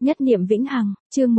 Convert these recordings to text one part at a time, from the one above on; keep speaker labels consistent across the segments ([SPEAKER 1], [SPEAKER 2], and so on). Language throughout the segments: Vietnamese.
[SPEAKER 1] Nhất niệm vĩnh hằng, chương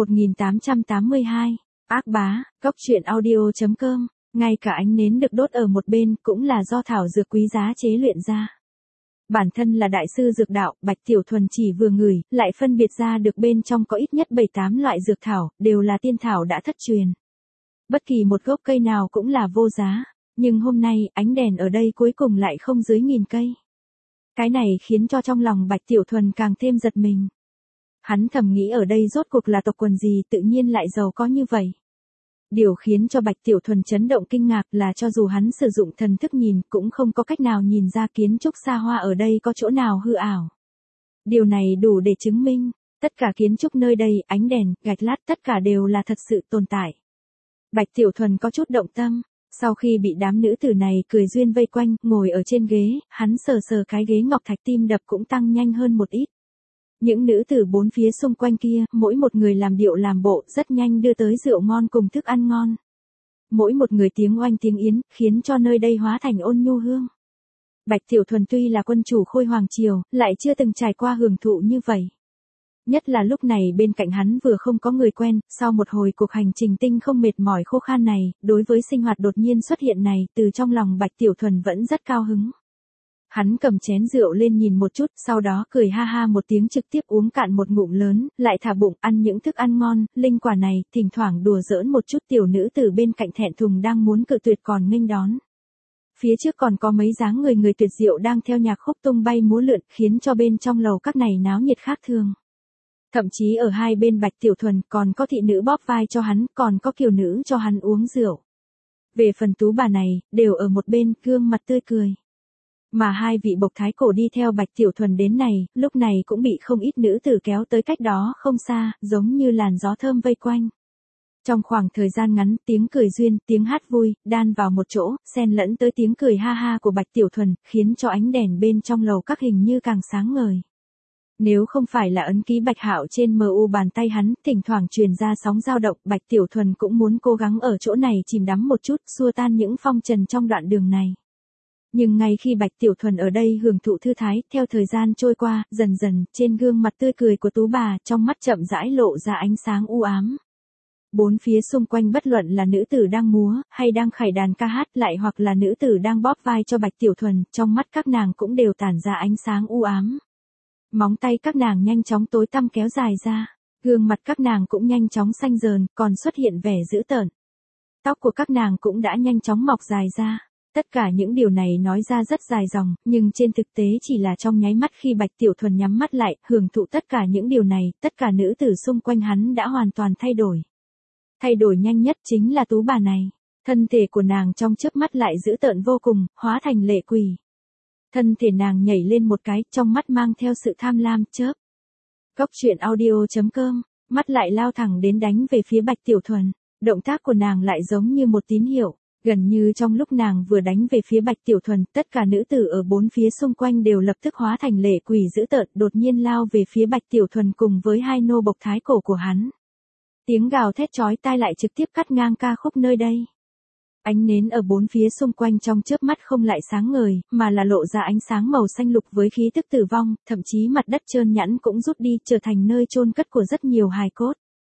[SPEAKER 1] 1882, ác bá, góc truyện audio.com, ngay cả ánh nến được đốt ở một bên cũng là do thảo dược quý giá chế luyện ra. Bản thân là đại sư dược đạo, Bạch Tiểu Thuần chỉ vừa ngửi, lại phân biệt ra được bên trong có ít nhất 7-8 loại dược thảo, đều là tiên thảo đã thất truyền. Bất kỳ một gốc cây nào cũng là vô giá, nhưng hôm nay, ánh đèn ở đây cuối cùng lại không dưới 1000 cây. Cái này khiến cho trong lòng Bạch Tiểu Thuần càng thêm giật mình. Hắn thầm nghĩ ở đây rốt cuộc là tộc quần gì tự nhiên lại giàu có như vậy. Điều khiến cho Bạch Tiểu Thuần chấn động kinh ngạc là cho dù hắn sử dụng thần thức nhìn cũng không có cách nào nhìn ra kiến trúc xa hoa ở đây có chỗ nào hư ảo. Điều này đủ để chứng minh, tất cả kiến trúc nơi đây, ánh đèn, gạch lát tất cả đều là thật sự tồn tại. Bạch Tiểu Thuần có chút động tâm, sau khi bị đám nữ tử này cười duyên vây quanh, ngồi ở trên ghế, hắn sờ sờ cái ghế ngọc thạch tim đập cũng tăng nhanh hơn một ít. Những nữ tử bốn phía xung quanh kia, mỗi một người làm điệu làm bộ, rất nhanh đưa tới rượu ngon cùng thức ăn ngon. Mỗi một người tiếng oanh tiếng yến, khiến cho nơi đây hóa thành ôn nhu hương. Bạch Tiểu Thuần tuy là quân chủ Khôi Hoàng Triều, lại chưa từng trải qua hưởng thụ như vậy. Nhất là lúc này bên cạnh hắn vừa không có người quen, sau một hồi cuộc hành trình tinh không mệt mỏi khô khan này, đối với sinh hoạt đột nhiên xuất hiện này, từ trong lòng Bạch Tiểu Thuần vẫn rất cao hứng. Hắn cầm chén rượu lên nhìn một chút, sau đó cười ha ha một tiếng trực tiếp uống cạn một ngụm lớn, lại thả bụng ăn những thức ăn ngon, linh quả này, thỉnh thoảng đùa giỡn một chút tiểu nữ từ bên cạnh thẹn thùng đang muốn cự tuyệt còn nghênh đón. Phía trước còn có mấy dáng người tuyệt diệu đang theo nhạc khúc tung bay múa lượn, khiến cho bên trong lầu các này náo nhiệt khác thường. Thậm chí ở hai bên Bạch Tiểu Thuần còn có thị nữ bóp vai cho hắn, còn có kiều nữ cho hắn uống rượu. Về phần tú bà này, đều ở một bên, gương mặt tươi cười. Mà hai vị bộc thái cổ đi theo Bạch Tiểu Thuần đến này, lúc này cũng bị không ít nữ tử kéo tới cách đó không xa, giống như làn gió thơm vây quanh. Trong khoảng thời gian ngắn, tiếng cười duyên, tiếng hát vui, đan vào một chỗ, xen lẫn tới tiếng cười ha ha của Bạch Tiểu Thuần, khiến cho ánh đèn bên trong lầu các hình như càng sáng ngời. Nếu không phải là ấn ký Bạch Hạo trên MU bàn tay hắn, thỉnh thoảng truyền ra sóng dao động, Bạch Tiểu Thuần cũng muốn cố gắng ở chỗ này chìm đắm một chút, xua tan những phong trần trong đoạn đường này. Nhưng ngay khi Bạch Tiểu Thuần ở đây hưởng thụ thư thái, theo thời gian trôi qua, dần dần, trên gương mặt tươi cười của tú bà, trong mắt chậm rãi lộ ra ánh sáng u ám. Bốn phía xung quanh bất luận là nữ tử đang múa, hay đang khải đàn ca hát, lại hoặc là nữ tử đang bóp vai cho Bạch Tiểu Thuần, trong mắt các nàng cũng đều tản ra ánh sáng u ám. Móng tay các nàng nhanh chóng tối tăm kéo dài ra, gương mặt các nàng cũng nhanh chóng xanh dờn, còn xuất hiện vẻ dữ tợn. Tóc của các nàng cũng đã nhanh chóng mọc dài ra. Tất cả những điều này nói ra rất dài dòng, nhưng trên thực tế chỉ là trong nháy mắt khi Bạch Tiểu Thuần nhắm mắt lại, hưởng thụ tất cả những điều này, tất cả nữ tử xung quanh hắn đã hoàn toàn thay đổi. Thay đổi nhanh nhất chính là tú bà này. Thân thể của nàng trong chớp mắt lại dữ tợn vô cùng, hóa thành lệ quỷ. Thân thể nàng nhảy lên một cái, trong mắt mang theo sự tham lam, chớp. Góc truyện audio.com, mắt lại lao thẳng đến đánh về phía Bạch Tiểu Thuần. Động tác của nàng lại giống như một tín hiệu. Gần như trong lúc nàng vừa đánh về phía Bạch Tiểu Thuần, tất cả nữ tử ở bốn phía xung quanh đều lập tức hóa thành lệ quỷ dữ tợn, đột nhiên lao về phía Bạch Tiểu Thuần cùng với hai nô bộc thái cổ của hắn. Tiếng gào thét chói tai lại trực tiếp cắt ngang ca khúc nơi đây. Ánh nến ở bốn phía xung quanh trong chớp mắt không lại sáng ngời, mà là lộ ra ánh sáng màu xanh lục với khí tức tử vong, thậm chí mặt đất trơn nhẵn cũng rút đi, trở thành nơi chôn cất của rất nhiều hài cốt.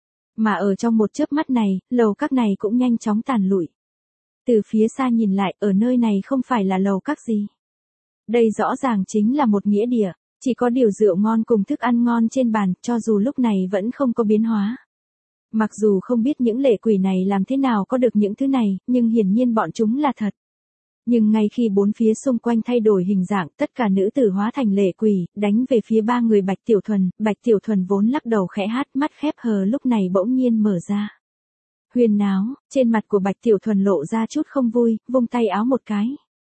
[SPEAKER 1] Mà ở trong một chớp mắt này, lầu các này cũng nhanh chóng tàn lụi. Từ phía xa nhìn lại, ở nơi này không phải là lầu các gì. Đây rõ ràng chính là một nghĩa địa, chỉ có điều rượu ngon cùng thức ăn ngon trên bàn, cho dù lúc này vẫn không có biến hóa. Mặc dù không biết những lệ quỷ này làm thế nào có được những thứ này, nhưng hiển nhiên bọn chúng là thật. Nhưng ngay khi bốn phía xung quanh thay đổi hình dạng, tất cả nữ tử hóa thành lệ quỷ, đánh về phía ba người Bạch Tiểu Thuần vốn lắc đầu khẽ hát, mắt khép hờ lúc này bỗng nhiên mở ra. Huyền náo, trên mặt của Bạch Tiểu Thuần lộ ra chút không vui, vung tay áo một cái.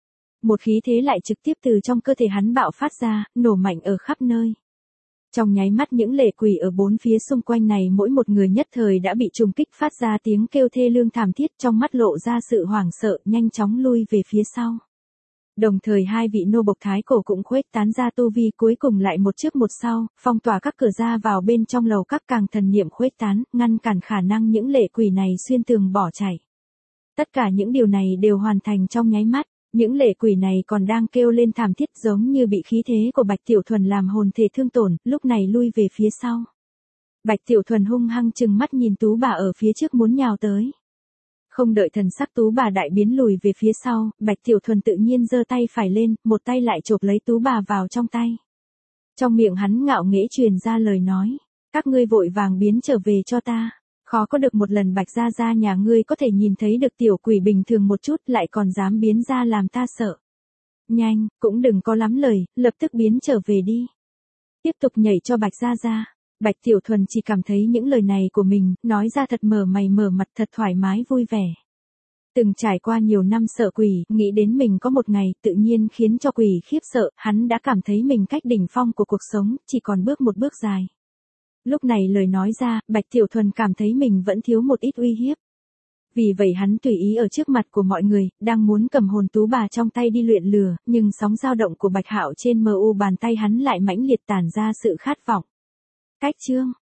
[SPEAKER 1] Một khí thế lại trực tiếp từ trong cơ thể hắn bạo phát ra, nổ mạnh ở khắp nơi. Trong nháy mắt những lệ quỷ ở bốn phía xung quanh này mỗi một người nhất thời đã bị trùng kích phát ra tiếng kêu thê lương thảm thiết, trong mắt lộ ra sự hoảng sợ, nhanh chóng lui về phía sau. Đồng thời hai vị nô bộc thái cổ cũng khuếch tán ra tu vi, cuối cùng lại một trước một sau, phong tỏa các cửa ra vào bên trong lầu các, càng thần niệm khuếch tán, ngăn cản khả năng những lệ quỷ này xuyên tường bỏ chạy. Tất cả những điều này đều hoàn thành trong nháy mắt, những lệ quỷ này còn đang kêu lên thảm thiết giống như bị khí thế của Bạch Tiểu Thuần làm hồn thể thương tổn, lúc này lui về phía sau. Bạch Tiểu Thuần hung hăng trừng mắt nhìn Tú bà ở phía trước muốn nhào tới. Không đợi thần sắc Tú bà đại biến lùi về phía sau, Bạch Tiểu Thuần tự nhiên giơ tay phải lên, một tay lại chộp lấy Tú bà vào trong tay. Trong miệng hắn ngạo nghễ truyền ra lời nói, các ngươi vội vàng biến trở về cho ta. Khó có được một lần Bạch gia gia nhà ngươi có thể nhìn thấy được tiểu quỷ bình thường một chút lại còn dám biến ra làm ta sợ. Nhanh, cũng đừng có lắm lời, lập tức biến trở về đi. Tiếp tục nhảy cho Bạch gia gia. Bạch Tiểu Thuần chỉ cảm thấy những lời này của mình, nói ra thật mở mày mở mặt thật thoải mái vui vẻ. Từng trải qua nhiều năm sợ quỷ, nghĩ đến mình có một ngày tự nhiên khiến cho quỷ khiếp sợ, hắn đã cảm thấy mình cách đỉnh phong của cuộc sống, chỉ còn bước một bước dài. Lúc này lời nói ra, Bạch Tiểu Thuần cảm thấy mình vẫn thiếu một ít uy hiếp. Vì vậy hắn tùy ý ở trước mặt của mọi người, đang muốn cầm hồn Tú bà trong tay đi luyện lừa, nhưng sóng dao động của Bạch Hạo trên mu bàn tay hắn lại mãnh liệt tản ra sự khát vọng. Cách chương